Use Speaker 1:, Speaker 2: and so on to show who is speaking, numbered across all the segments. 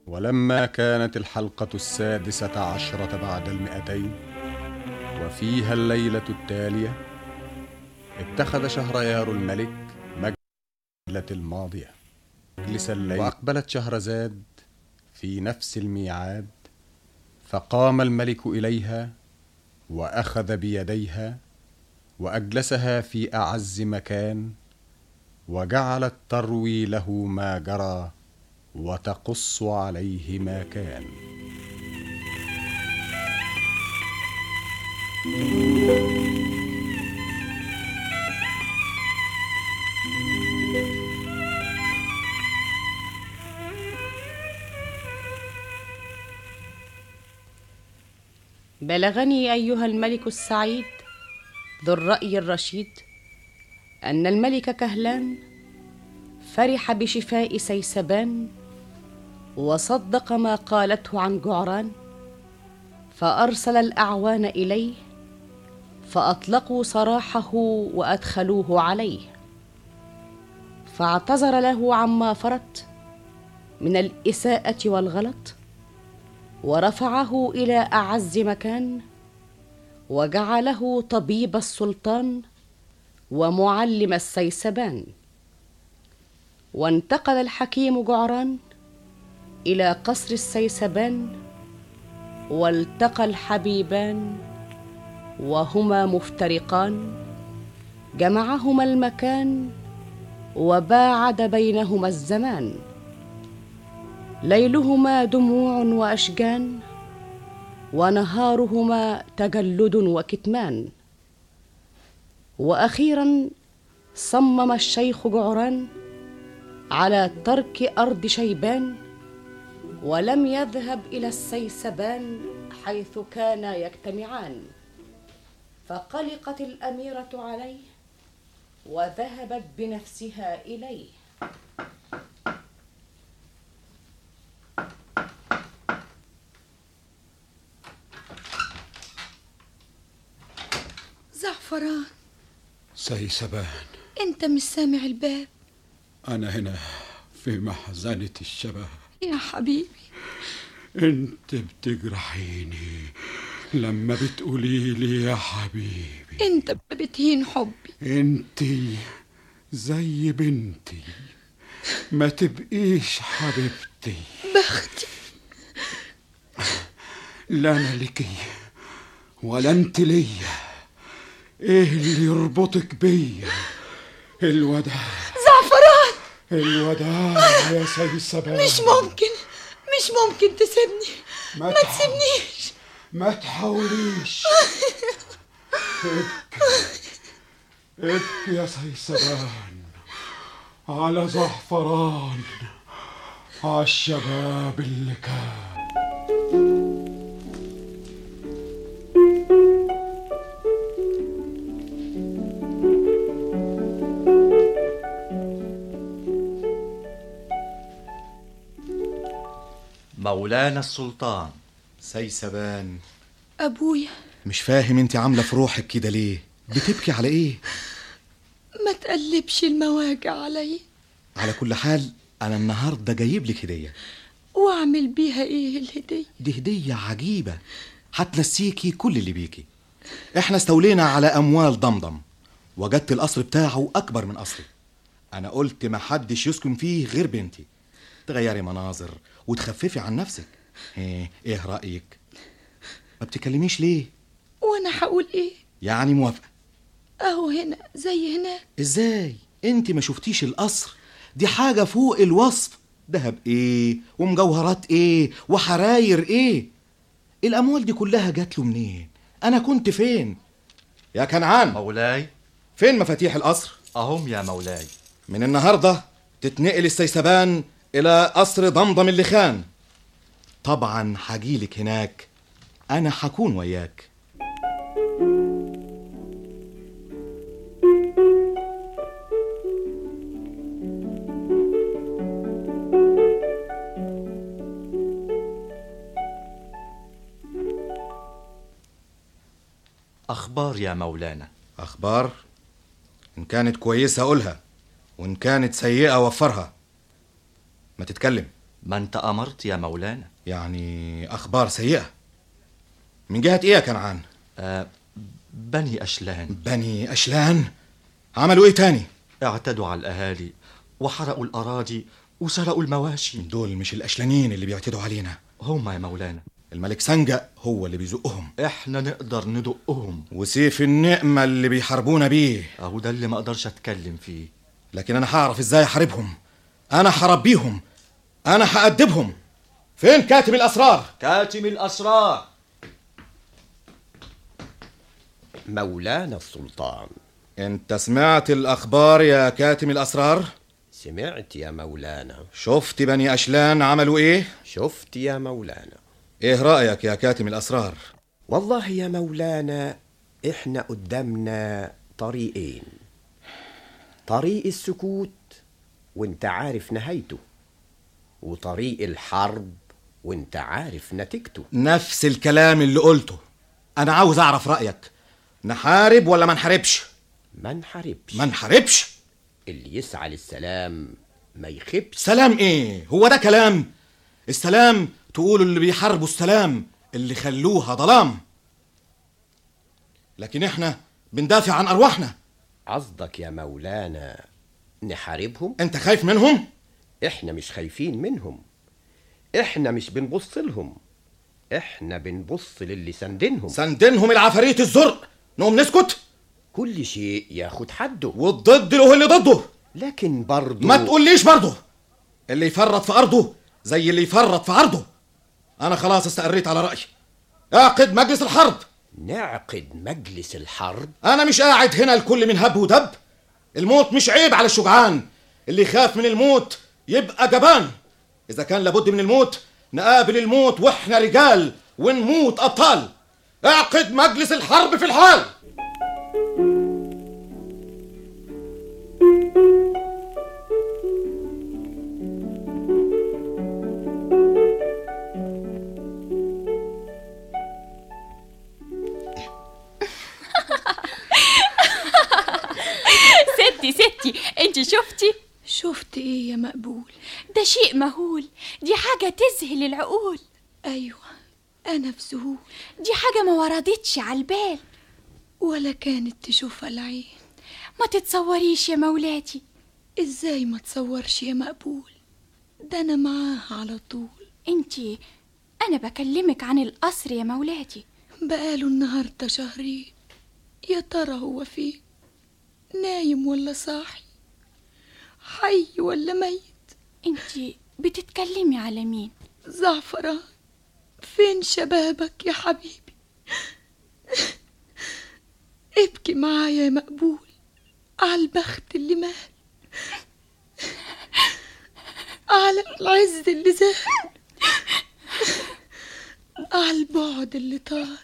Speaker 1: ولما كانت الحلقة 16 بعد 200 وفيها الليلة التالية، اتخذ شهريار الملك مجلس الليلة الماضية مجلس الليل، وأقبلت شهرزاد في نفس الميعاد، فقام الملك إليها وأخذ بيديها وأجلسها في أعز مكان، وجعلت تروي له ما جرى وتقص عليه ما كان.
Speaker 2: بلغني أيها الملك السعيد ذو الرأي الرشيد أن الملك كهلان فرح بشفاء سيسبان، وصدق ما قالته عن جعران، فأرسل الأعوان إليه فأطلقوا سراحه وأدخلوه عليه، فاعتذر له عما فرط من الإساءة والغلط، ورفعه إلى أعز مكان، وجعله طبيب السلطان ومعلم السيسبان. وانتقل الحكيم جعران إلى قصر السيسبان، والتقى الحبيبان وهما مفترقان، جمعهما المكان وباعد بينهما الزمان، ليلهما دموع وأشجان، ونهارهما تجلد وكتمان. وأخيرا صمم الشيخ جعران على ترك أرض شيبان، ولم يذهب إلى السيسبان حيث كانا يجتمعان، فقلقت الأميرة عليه وذهبت بنفسها إليه.
Speaker 3: زعفران،
Speaker 4: سيسبان،
Speaker 3: انت مش سامع الباب؟
Speaker 4: أنا هنا في محزنة الشباب
Speaker 3: يا حبيبي.
Speaker 4: انت بتجرحيني لما بتقولي لي يا حبيبي.
Speaker 3: انت بتهين حبي.
Speaker 4: انت زي بنتي، ما تبقيش حبيبتي.
Speaker 3: بختي.
Speaker 4: لا أنا لكي ولا انت ليا، ايه اللي يربطك بيا؟ الوداع.
Speaker 3: زعفران،
Speaker 4: الوداع يا سيسبان.
Speaker 3: مش ممكن تسيبني. ما تسيبنيش.
Speaker 4: ما تحاوليش. ابكي يا سيسبان على زعفران، على الشباب اللي كان.
Speaker 5: مولانا السلطان. سيسبان،
Speaker 3: أبويا.
Speaker 5: مش فاهم انت عاملة في روحك كده ليه؟ بتبكي على ايه؟
Speaker 3: ما تقلبش المواجع علي.
Speaker 5: على كل حال انا النهاردة جايب لك هدية.
Speaker 3: واعمل بيها ايه الهدية؟
Speaker 5: دي هدية عجيبة هتنسيكي كل اللي بيكي. احنا استولينا على اموال ضمضم، وجدت القصر بتاعه اكبر من قصري. انا قلت ما حدش يسكن فيه غير بنتي، تغيري مناظر وتخففي عن نفسك. ايه رأيك؟ ما بتكلميش ليه؟
Speaker 3: وانا هقول ايه؟
Speaker 5: يعني موافقة؟
Speaker 3: اهو هنا زي هناك.
Speaker 5: ازاي انت ما شفتيش القصر؟ دي حاجة فوق الوصف. دهب ايه ومجوهرات ايه وحراير ايه؟ الاموال دي كلها جات له منين؟ انا كنت فين يا كنعان؟
Speaker 6: مولاي.
Speaker 5: فين مفاتيح القصر؟
Speaker 6: اهم يا مولاي.
Speaker 5: من النهاردة تتنقل السيسبان الى قصر ضمضم اللي خان. طبعا هجيلك هناك، انا هكون وياك.
Speaker 6: اخبار يا مولانا.
Speaker 5: اخبار؟ ان كانت كويسة قولها، وان كانت سيئة وفرها. ما تتكلم.
Speaker 6: ما انت أمرت يا مولانا.
Speaker 5: يعني أخبار سيئة من جهة إيه يا كنعان؟
Speaker 6: بني أشلان.
Speaker 5: بني أشلان عملوا إيه تاني؟
Speaker 6: اعتدوا على الأهالي وحرقوا الأراضي وسرقوا المواشي.
Speaker 5: دول مش الأشلانيين اللي بيعتدوا علينا،
Speaker 6: هم يا مولانا.
Speaker 5: الملك سنجة هو اللي بيزقهم.
Speaker 6: احنا نقدر ندقهم.
Speaker 5: وسيف النقمة اللي بيحاربونا بيه
Speaker 6: اهو ده اللي ما اقدرش اتكلم فيه.
Speaker 5: لكن أنا هعرف إزاي أحاربهم. أنا هربيهم، أنا هأدبهم. فين كاتم الأسرار؟
Speaker 6: كاتم الأسرار.
Speaker 7: مولانا السلطان.
Speaker 5: أنت سمعت الأخبار يا كاتم الأسرار؟
Speaker 7: سمعت يا مولانا.
Speaker 5: شفت بني أشلان عملوا إيه؟
Speaker 7: شفت يا مولانا.
Speaker 5: إيه رأيك يا كاتم الأسرار؟
Speaker 7: والله يا مولانا إحنا قدامنا طريقين، طريق السكوت وانت عارف نهايته، وطريق الحرب وانت عارف نتيجته.
Speaker 5: نفس الكلام اللي قلته. أنا عاوز أعرف رأيك، نحارب ولا ما نحاربش؟
Speaker 7: ما نحاربش.
Speaker 5: ما نحاربش؟
Speaker 7: اللي يسعى للسلام ما يخبش.
Speaker 5: سلام إيه؟ هو ده كلام؟ السلام تقولوا اللي بيحاربوا السلام اللي خلوها ظلام، لكن إحنا بندافع عن أرواحنا.
Speaker 7: قصدك يا مولانا نحاربهم؟
Speaker 5: أنت خايف منهم؟
Speaker 7: إحنا مش خايفين منهم، إحنا مش بنبص لهم، إحنا بنبص للي سندنهم.
Speaker 5: سندنهم العفاريت الزرق، نقوم نسكت؟
Speaker 7: كل شيء ياخد حده،
Speaker 5: والضد له اللي ضده.
Speaker 7: لكن برضه
Speaker 5: ما تقوليش برضه. اللي يفرط في أرضه زي اللي يفرط في عرضه. أنا خلاص استقريت على رأيي. اعقد مجلس الحرب.
Speaker 7: نعقد مجلس الحرب؟
Speaker 5: أنا مش قاعد هنا الكل من هب ودب. الموت مش عيب على الشجعان، اللي يخاف من الموت يبقى جبان. إذا كان لابد من الموت نقابل الموت وإحنا رجال ونموت أبطال. اعقد مجلس الحرب في الحال.
Speaker 8: ستي انت شفتي؟
Speaker 3: شفت ايه يا مقبول؟
Speaker 8: ده شيء مهول، دي حاجة تذهل العقول.
Speaker 3: ايوه انا في ذهول.
Speaker 8: دي حاجة ما وردتش على البال
Speaker 3: ولا كانت تشوفها العين.
Speaker 8: ما تتصوريش يا مولاتي.
Speaker 3: ازاي ما تصورش يا مقبول؟ ده انا معاه على طول.
Speaker 8: انتي انا بكلمك عن القصر يا مولاتي.
Speaker 3: بقاله النهارده شهرين. يا ترى هو فين؟ نايم ولا صاحي؟ حي ولا ميت؟
Speaker 8: انتي بتتكلمي على مين؟
Speaker 3: زعفران، فين شبابك يا حبيبي؟ ابكي معايا يا مقبول على البخت اللي مات، على العز اللي زاد، على البعد اللي طال.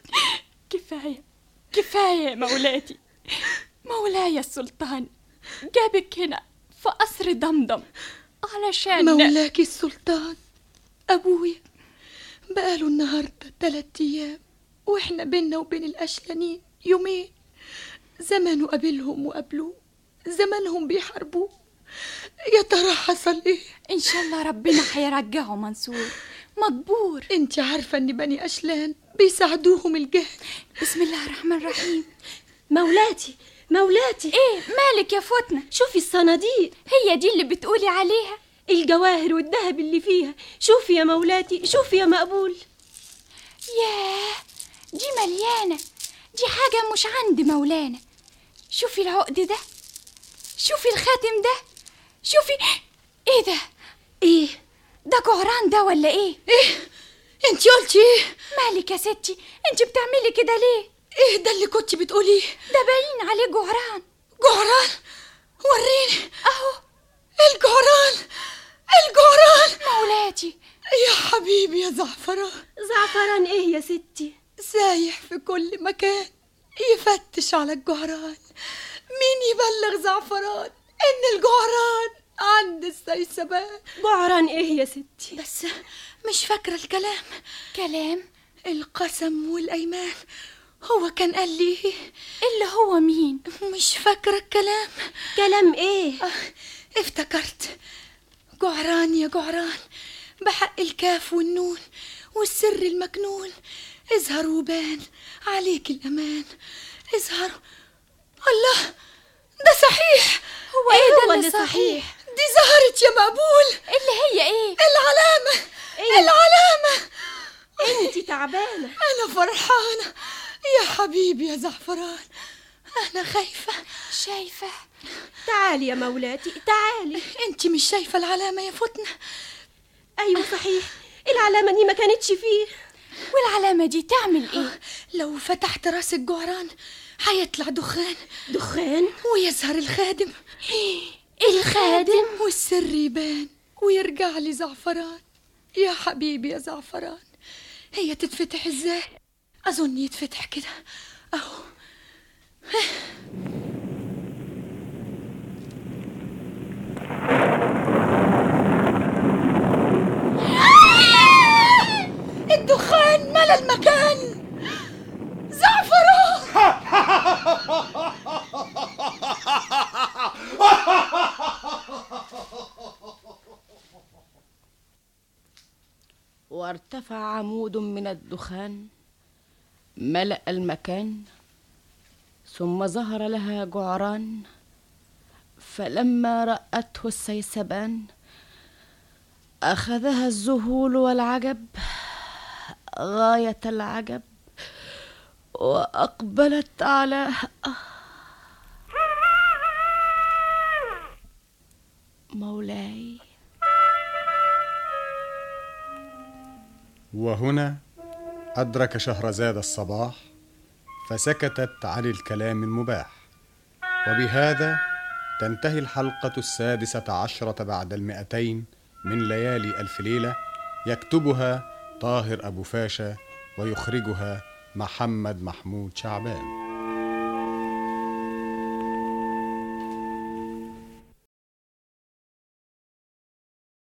Speaker 8: كفاية يا مولاتي. مولاي السلطان جابك هنا في قصر دمدم علشان
Speaker 3: مولاك السلطان أبويا بقاله النهاردة 3 أيام، وإحنا بينا وبين الأشلانين يومين. زمانه قابلهم وقابلوه، زمانهم بيحاربوه. يا ترى حصل إيه؟
Speaker 8: إن شاء الله ربنا هيرجعه منصور مجبور.
Speaker 3: انت عارفة ان بني أشلان بيساعدوهم الجهل.
Speaker 8: بسم الله الرحمن الرحيم.
Speaker 9: مولاتي
Speaker 8: ايه مالك يا فتنة؟
Speaker 9: شوفي الصناديق،
Speaker 8: هي دي اللي بتقولي عليها؟
Speaker 9: الجواهر والذهب اللي فيها. شوفي يا مولاتي، شوفي يا مقبول.
Speaker 8: ياه دي مليانة، دي حاجة مش عند مولانا. شوفي العقد ده، شوفي الخاتم ده، شوفي. ايه ده؟
Speaker 9: ايه
Speaker 8: ده جعران ده ولا ايه؟
Speaker 3: انت قلتي ايه؟
Speaker 8: مالك يا ستي انت بتعملي كده ليه؟
Speaker 3: ايه ده اللي كنت بتقوليه؟
Speaker 8: ده باين عليه جعران.
Speaker 3: جعران؟ وريني
Speaker 8: اهو
Speaker 3: الجعران.
Speaker 8: مولاتي
Speaker 3: يا حبيبي يا زعفران.
Speaker 9: زعفران ايه يا ستي؟
Speaker 3: سايح في كل مكان يفتش على الجعران. مين يبلغ زعفران ان الجعران عند السيسبان؟
Speaker 9: جعران ايه يا ستي؟
Speaker 3: بس مش فاكرة الكلام.
Speaker 8: كلام؟
Speaker 3: القسم والأيمان. هو كان قال لي
Speaker 8: اللي هو مين؟
Speaker 3: مش فاكرة الكلام.
Speaker 9: كلام ايه؟
Speaker 3: افتكرت. جعران يا جعران، بحق الكاف والنون والسر المكنون، اظهر وبان عليك الأمان، اظهر. الله، ده صحيح.
Speaker 8: هو
Speaker 9: ايه
Speaker 8: ده
Speaker 9: اللي صحيح؟
Speaker 3: دي ظهرت يا مقبول.
Speaker 8: اللي هي ايه؟
Speaker 3: العلامة.
Speaker 9: إيه؟
Speaker 3: العلامة.
Speaker 9: انتي تعبانة.
Speaker 3: أنا فرحانة يا حبيبي يا زعفران. أنا خايفة.
Speaker 8: شايفة؟
Speaker 9: تعالي يا مولاتي تعالي.
Speaker 3: انتي مش شايفة العلامة يا فتنة؟
Speaker 9: ايوه صحيح، العلامة دي ما كانتش فيه.
Speaker 8: والعلامة دي تعمل ايه؟
Speaker 3: لو فتحت راس الجعران هيطلع دخان.
Speaker 9: دخان؟
Speaker 3: ويظهر الخادم.
Speaker 8: الخادم؟
Speaker 3: والسر يبان ويرجع لي زعفران. يا حبيبي يا زعفران، هي تتفتح ازاي؟ اظن يتفتح كده اهو. الدخان ملا المكان. زعفران.
Speaker 2: وارتفع عمود من الدخان ملأ المكان، ثم ظهر لها جعران، فلما رأته السيسبان أخذها الذهول والعجب غاية العجب، وأقبلت على مولاي.
Speaker 1: وهنا أدرك شهرزاد الصباح، فسكتت عن الكلام المباح. وبهذا تنتهي الحلقة 16 بعد 200 من ليالي ألف ليلة، يكتبها طاهر أبو فاشا ويخرجها محمد محمود شعبان.